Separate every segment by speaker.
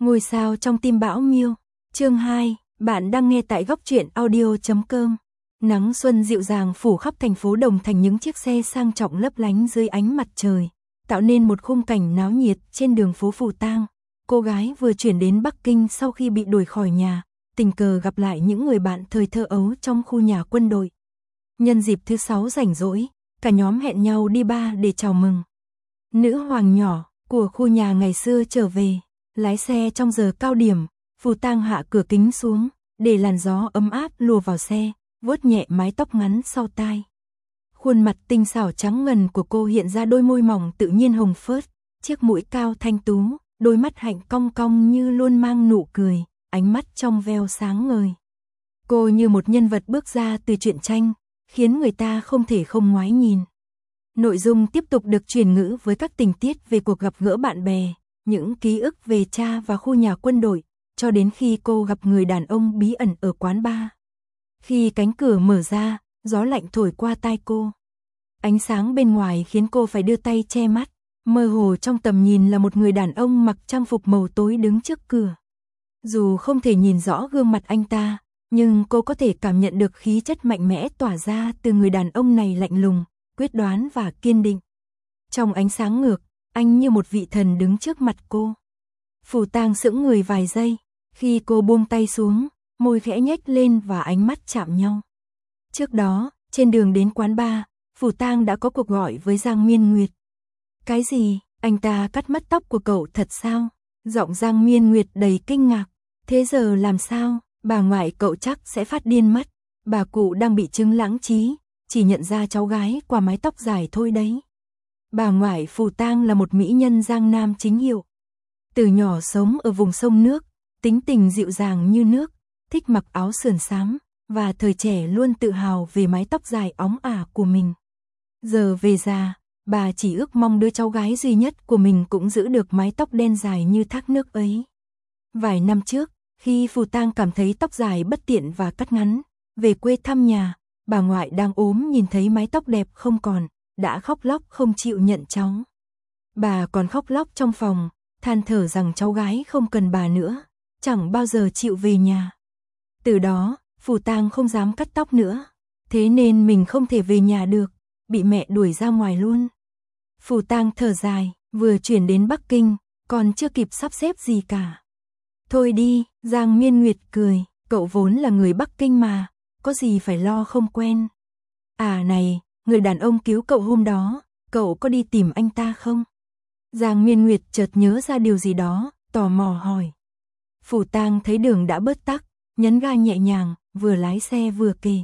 Speaker 1: Ngôi sao trong tim bão Miêu. Chương 2, bạn đang nghe tại góc truyện audio.com. Nắng xuân dịu dàng phủ khắp thành phố Đồng Thành, những chiếc xe sang trọng lấp lánh dưới ánh mặt trời, tạo nên một khung cảnh náo nhiệt trên đường phố Phù Tang. Cô gái vừa chuyển đến Bắc Kinh sau khi bị đuổi khỏi nhà, tình cờ gặp lại những người bạn thời thơ ấu trong khu nhà quân đội. Nhân dịp thứ 6 rảnh rỗi, cả nhóm hẹn nhau đi bar để chào mừng nữ hoàng nhỏ của khu nhà ngày xưa trở về. Lái xe trong giờ cao điểm, Phù Tang hạ cửa kính xuống, để làn gió ấm áp lùa vào xe, vuốt nhẹ mái tóc ngắn sau tai. Khuôn mặt tinh xảo trắng ngần của cô hiện ra đôi môi mỏng tự nhiên hồng phớt, chiếc mũi cao thanh tú, đôi mắt hạnh cong cong như luôn mang nụ cười, ánh mắt trong veo sáng ngời. Cô như một nhân vật bước ra từ truyện tranh, khiến người ta không thể không ngoái nhìn. Nội dung tiếp tục được chuyển ngữ với các tình tiết về cuộc gặp gỡ bạn bè, những ký ức về cha và khu nhà quân đội, cho đến khi cô gặp người đàn ông bí ẩn ở quán bar. Khi cánh cửa mở ra, gió lạnh thổi qua tai cô. Ánh sáng bên ngoài khiến cô phải đưa tay che mắt, mơ hồ trong tầm nhìn là một người đàn ông mặc trang phục màu tối đứng trước cửa. Dù không thể nhìn rõ gương mặt anh ta, nhưng cô có thể cảm nhận được khí chất mạnh mẽ tỏa ra từ người đàn ông này, lạnh lùng, quyết đoán và kiên định. Trong ánh sáng ngược, anh như một vị thần đứng trước mặt cô. Phù Tang sững người vài giây, khi cô buông tay xuống, môi khẽ nhếch lên và ánh mắt chạm nhau. Trước đó, trên đường đến quán bar, Phù Tang đã có cuộc gọi với Giang Miên Nguyệt. Cái gì? Anh ta cắt mất tóc của cậu thật sao? Giọng Giang Miên Nguyệt đầy kinh ngạc. Thế giờ làm sao? Bà ngoại cậu chắc sẽ phát điên mất. Bà cụ đang bị chứng lãng trí, chỉ nhận ra cháu gái qua mái tóc dài thôi đấy. Bà ngoại Phù Tang là một mỹ nhân Giang Nam chính hiệu. Từ nhỏ sống ở vùng sông nước, tính tình dịu dàng như nước, thích mặc áo sườn xám, và thời trẻ luôn tự hào về mái tóc dài óng ả của mình. Giờ về già, bà chỉ ước mong đứa cháu gái duy nhất của mình cũng giữ được mái tóc đen dài như thác nước ấy. Vài năm trước, khi Phù Tang cảm thấy tóc dài bất tiện và cắt ngắn, về quê thăm nhà, bà ngoại đang ốm nhìn thấy mái tóc đẹp không còn, đã khóc lóc không chịu nhận cháu. Bà còn khóc lóc trong phòng, than thở rằng cháu gái không cần bà nữa, chẳng bao giờ chịu về nhà. Từ đó, Phù Tang không dám cắt tóc nữa, thế nên mình không thể về nhà được, bị mẹ đuổi ra ngoài luôn. Phù Tang thở dài, vừa chuyển đến Bắc Kinh, còn chưa kịp sắp xếp gì cả. Thôi đi, Giang Miên Nguyệt cười, cậu vốn là người Bắc Kinh mà, có gì phải lo không quen. À này, người đàn ông cứu cậu hôm đó, cậu có đi tìm anh ta không? Giang Miên Nguyệt chợt nhớ ra điều gì đó, tò mò hỏi. Phù Tang thấy đường đã bớt tắc, nhấn ga nhẹ nhàng, vừa lái xe vừa kể.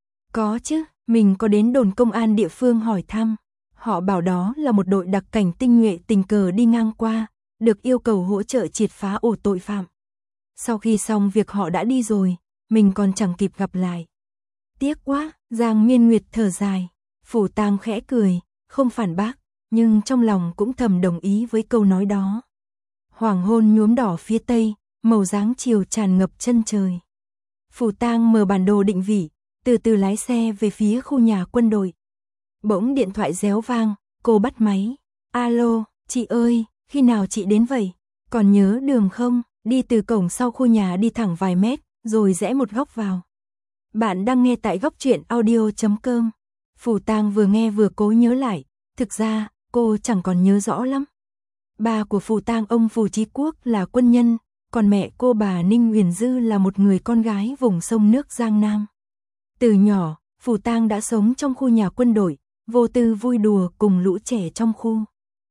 Speaker 1: Có chứ, mình có đến đồn công an địa phương hỏi thăm. Họ bảo đó là một đội đặc cảnh tinh nhuệ tình cờ đi ngang qua, được yêu cầu hỗ trợ triệt phá ổ tội phạm. Sau khi xong việc họ đã đi rồi, mình còn chẳng kịp gặp lại. Tiếc quá, Giang Miên Nguyệt thở dài. Phù Tang khẽ cười, không phản bác, nhưng trong lòng cũng thầm đồng ý với câu nói đó. Hoàng hôn nhuốm đỏ phía tây, màu dáng chiều tràn ngập chân trời. Phù Tang mở bản đồ định vị, từ từ lái xe về phía khu nhà quân đội. Bỗng điện thoại réo vang, cô bắt máy. Alo, chị ơi, khi nào chị đến vậy? Còn nhớ đường không? Đi từ cổng sau khu nhà đi thẳng vài mét, rồi rẽ một góc vào. Bạn đang nghe tại góc truyện audio.com. Phù Tang vừa nghe vừa cố nhớ lại, thực ra, cô chẳng còn nhớ rõ lắm. Ba của Phù Tang, ông Phù Chí Quốc là quân nhân, còn mẹ cô bà Ninh Huyền Dư là một người con gái vùng sông nước Giang Nam. Từ nhỏ, Phù Tang đã sống trong khu nhà quân đội, vô tư vui đùa cùng lũ trẻ trong khu.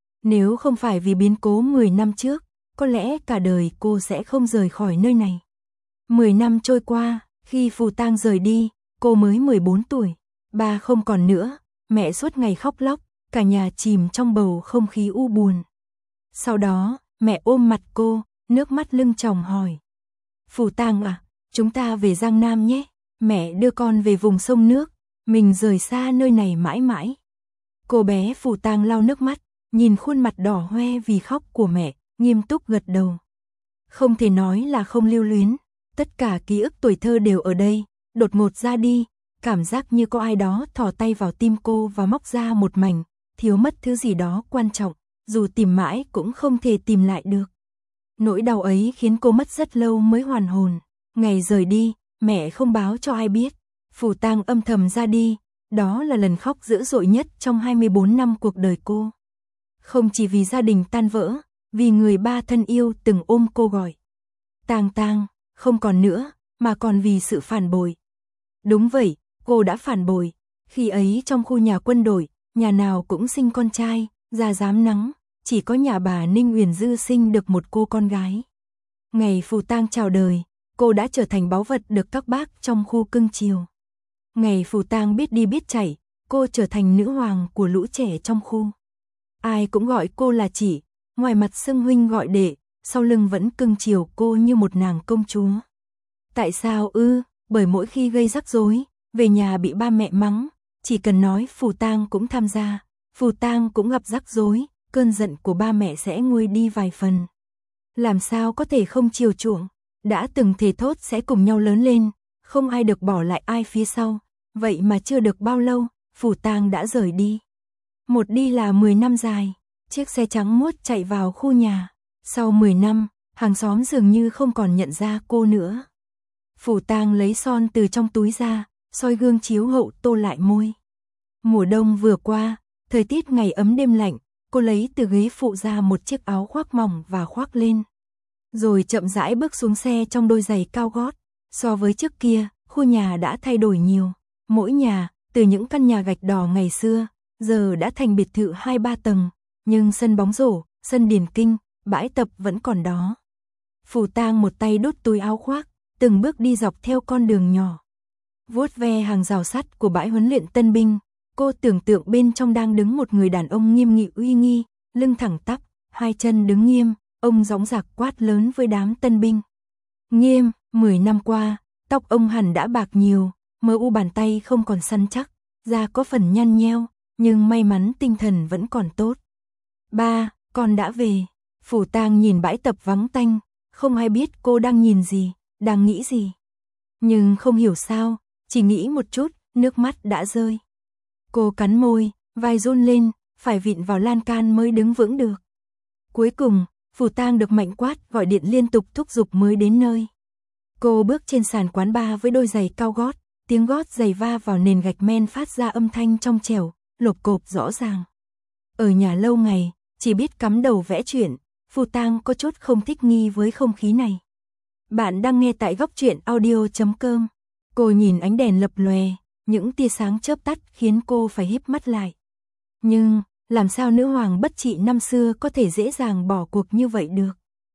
Speaker 1: Nếu không phải vì biến cố 10 năm trước, có lẽ cả đời cô sẽ không rời khỏi nơi này. 10 năm trôi qua, khi Phù Tang rời đi, cô mới 14 tuổi. Ba không còn nữa, mẹ suốt ngày khóc lóc, cả nhà chìm trong bầu không khí u buồn. Sau đó, mẹ ôm mặt cô, nước mắt lưng tròng hỏi. Phù Tang à, chúng ta về Giang Nam nhé, mẹ đưa con về vùng sông nước, mình rời xa nơi này mãi mãi. Cô bé Phù Tang lau nước mắt, nhìn khuôn mặt đỏ hoe vì khóc của mẹ, nghiêm túc gật đầu. Không thể nói là không lưu luyến, tất cả ký ức tuổi thơ đều ở đây, đột ngột ra đi, cảm giác như có ai đó thò tay vào tim cô và móc ra một mảnh, thiếu mất thứ gì đó quan trọng, dù tìm mãi cũng không thể tìm lại được. Nỗi đau ấy khiến cô mất rất lâu mới hoàn hồn. Ngày rời đi, mẹ không báo cho ai biết. Phủ tang âm thầm ra đi, đó là lần khóc dữ dội nhất trong 24 năm cuộc đời cô. Không chỉ vì gia đình tan vỡ, vì người ba thân yêu từng ôm cô gọi. Tang Tang, không còn nữa, mà còn vì sự phản bội. Đúng vậy, cô đã phản bội. Khi ấy trong khu nhà quân đội, nhà nào cũng sinh con trai, ra dám nắng, chỉ có nhà bà Ninh Uyển Dư sinh được một cô con gái. Ngày Phủ tang chào đời, cô đã trở thành báu vật được các bác trong khu cưng chiều. Ngày Phủ tang biết đi biết chạy, cô trở thành nữ hoàng của lũ trẻ trong khu. Ai cũng gọi cô là chị, ngoài mặt xưng huynh gọi đệ, sau lưng vẫn cưng chiều cô như một nàng công chúa. Tại sao ư? Bởi mỗi khi gây rắc rối, về nhà bị ba mẹ mắng, chỉ cần nói Phủ tang cũng tham gia, Phủ tang cũng gặp rắc rối, cơn giận của ba mẹ sẽ nguôi đi vài phần. Làm sao có thể không chiều chuộng, đã từng thề thốt sẽ cùng nhau lớn lên, không ai được bỏ lại ai phía sau, vậy mà chưa được bao lâu, Phủ tang đã rời đi. Một đi là 10 năm dài, chiếc xe trắng muốt chạy vào khu nhà, sau 10 năm, hàng xóm dường như không còn nhận ra cô nữa. Phủ tang lấy son từ trong túi ra, soi gương chiếu hậu tô lại môi. Mùa đông vừa qua, thời tiết ngày ấm đêm lạnh, cô lấy từ ghế phụ ra một chiếc áo khoác mỏng và khoác lên. Rồi chậm rãi bước xuống xe trong đôi giày cao gót. So với trước kia, khu nhà đã thay đổi nhiều. Mỗi nhà, từ những căn nhà gạch đỏ ngày xưa, giờ đã thành biệt thự 2-3 tầng. Nhưng sân bóng rổ, sân điền kinh, bãi tập vẫn còn đó. Phủ tang một tay đút túi áo khoác, từng bước đi dọc theo con đường nhỏ. Vuốt ve hàng rào sắt của bãi huấn luyện tân binh, cô tưởng tượng bên trong đang đứng một người đàn ông nghiêm nghị uy nghi, lưng thẳng tắp, hai chân đứng nghiêm, ông dõng dạc quát lớn với đám tân binh. Nghiêm, 10 năm qua, tóc ông hẳn đã bạc nhiều, mờ u bàn tay không còn săn chắc, da có phần nhăn nheo, nhưng may mắn tinh thần vẫn còn tốt. Ba, con đã về. Phủ tang nhìn bãi tập vắng tanh, không ai biết cô đang nhìn gì, đang nghĩ gì. Nhưng không hiểu sao, chỉ nghĩ một chút, nước mắt đã rơi. Cô cắn môi, vai run lên, phải vịn vào lan can mới đứng vững được. Cuối cùng, Phủ tang được Mạnh Quát gọi điện liên tục thúc giục mới đến nơi. Cô bước trên sàn quán bar với đôi giày cao gót, tiếng gót giày va vào nền gạch men phát ra âm thanh trong trẻo, lộp cộp rõ ràng. Ở nhà lâu ngày, chỉ biết cắm đầu vẽ chuyện, Phủ tang có chút không thích nghi với không khí này. Bạn đang nghe tại góc truyện audio.com. Cô nhìn ánh đèn lập lòe, những tia sáng chớp tắt khiến cô phải híp mắt lại. Nhưng, làm sao nữ hoàng bất trị năm xưa có thể dễ dàng bỏ cuộc như vậy được?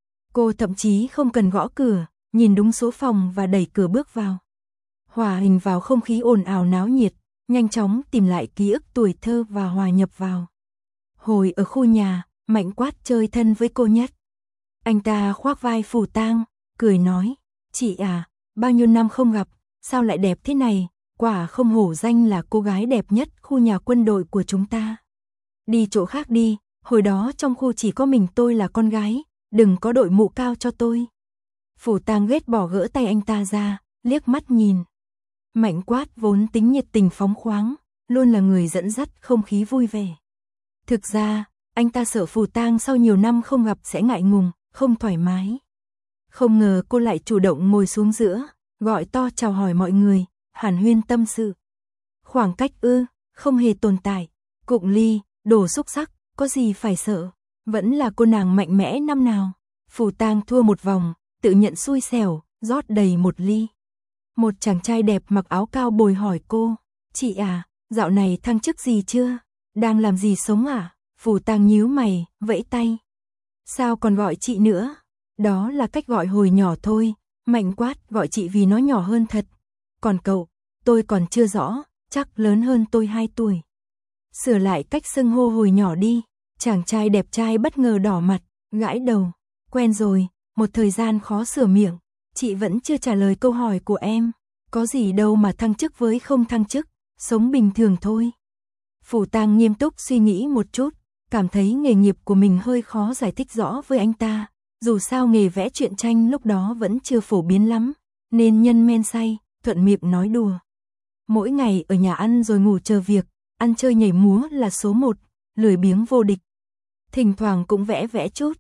Speaker 1: Cô thậm chí không cần gõ cửa, nhìn đúng số phòng và đẩy cửa bước vào. Hòa hình vào không khí ồn ào náo nhiệt, nhanh chóng tìm lại ký ức tuổi thơ và hòa nhập vào. Hồi ở khu nhà, Mạnh Quát chơi thân với cô nhất. Anh ta khoác vai Phủ tang, cười nói, chị à, bao nhiêu năm không gặp, sao lại đẹp thế này, quả không hổ danh là cô gái đẹp nhất khu nhà quân đội của chúng ta. Đi chỗ khác đi, hồi đó trong khu chỉ có mình tôi là con gái, đừng có đội mũ cao cho tôi. Phủ tang ghét bỏ gỡ tay anh ta ra, liếc mắt nhìn. Mạnh Quát vốn tính nhiệt tình phóng khoáng, luôn là người dẫn dắt không khí vui vẻ. Thực ra, anh ta sợ Phủ tang sau nhiều năm không gặp sẽ ngại ngùng, không thoải mái. Không ngờ cô lại chủ động ngồi xuống giữa, gọi to chào hỏi mọi người, hàn huyên tâm sự. Khoảng cách không hề tồn tại. Cụng ly, đồ xúc sắc, có gì phải sợ. Vẫn là cô nàng mạnh mẽ năm nào. Phủ tang thua một vòng, tự nhận xui xẻo, rót đầy một ly. Một chàng trai đẹp mặc áo cao bồi hỏi cô, chị à, dạo này thăng chức gì chưa? Đang làm gì sống à? Phủ tang nhíu mày, vẫy tay. Sao còn gọi chị nữa? Đó là cách gọi hồi nhỏ thôi, Mạnh Quát gọi chị vì nó nhỏ hơn thật. Còn cậu, tôi còn chưa rõ, chắc lớn hơn tôi 2 tuổi. Sửa lại cách xưng hô hồi nhỏ đi. Chàng trai đẹp trai bất ngờ đỏ mặt, gãi đầu. Quen rồi, một thời gian khó sửa miệng. Chị vẫn chưa trả lời câu hỏi của em. Có gì đâu mà thăng chức với không thăng chức, sống bình thường thôi. Phủ tang nghiêm túc suy nghĩ một chút, cảm thấy nghề nghiệp của mình hơi khó giải thích rõ với anh ta. Dù sao nghề vẽ truyện tranh lúc đó vẫn chưa phổ biến lắm, nên nhân men say, thuận miệng nói đùa. Mỗi ngày ở nhà ăn rồi ngủ chờ việc, ăn chơi nhảy múa là số 1, lười biếng vô địch. Thỉnh thoảng cũng vẽ chút,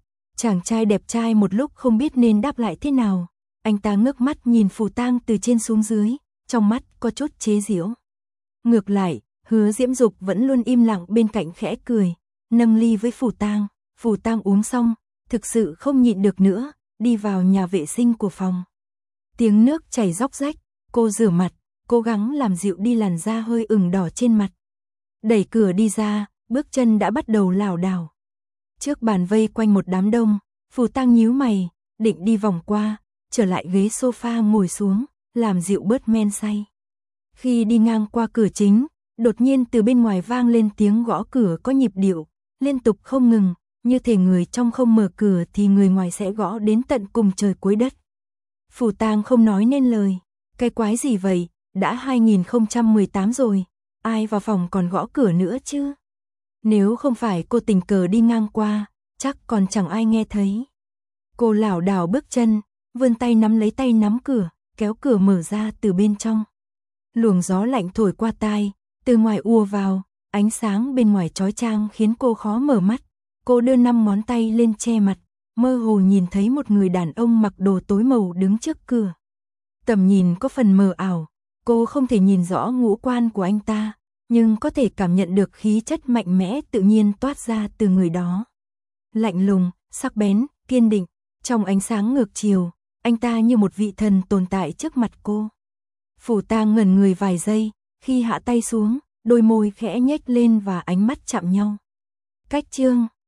Speaker 1: Chàng trai đẹp trai một lúc không biết nên đáp lại thế nào, anh ta ngước mắt nhìn Phù Tang từ trên xuống dưới, trong mắt có chút chế giễu. Ngược lại, Hứa Diễm Dục vẫn luôn im lặng bên cạnh khẽ cười, nâng ly với Phù Tang. Phù Tang uống xong, thực sự không nhịn được nữa, đi vào nhà vệ sinh của phòng. Tiếng nước chảy róc rách, cô rửa mặt, cố gắng làm dịu đi làn da hơi ửng đỏ trên mặt. Đẩy cửa đi ra, bước chân đã bắt đầu lảo đảo. Trước bàn vây quanh một đám đông, Phù Tang nhíu mày, định đi vòng qua, trở lại ghế sofa ngồi xuống, làm dịu bớt men say. Khi đi ngang qua cửa chính, đột nhiên từ bên ngoài vang lên tiếng gõ cửa có nhịp điệu, liên tục không ngừng, như thể người trong không mở cửa thì người ngoài sẽ gõ đến tận cùng trời cuối đất. Phù Tang không nói nên lời, cái quái gì vậy, đã 2018 rồi, ai vào phòng còn gõ cửa nữa chứ? Nếu không phải cô tình cờ đi ngang qua, chắc còn chẳng ai nghe thấy. Cô lảo đảo bước chân, vươn tay nắm lấy tay nắm cửa, kéo cửa mở ra từ bên trong. Luồng gió lạnh thổi qua tai, từ ngoài ùa vào, ánh sáng bên ngoài chói chang khiến cô khó mở mắt. Cô đưa 5 ngón tay lên che mặt, mơ hồ nhìn thấy một người đàn ông mặc đồ tối màu đứng trước cửa. Tầm nhìn có phần mờ ảo, cô không thể nhìn rõ ngũ quan của anh ta, nhưng có thể cảm nhận được khí chất mạnh mẽ tự nhiên toát ra từ người đó. Lạnh lùng, sắc bén, kiên định, trong ánh sáng ngược chiều, anh ta như một vị thần tồn tại trước mặt cô. Phù Tang ngẩn người vài giây, khi hạ tay xuống, đôi môi khẽ nhếch lên và ánh mắt chạm nhau. Cách chương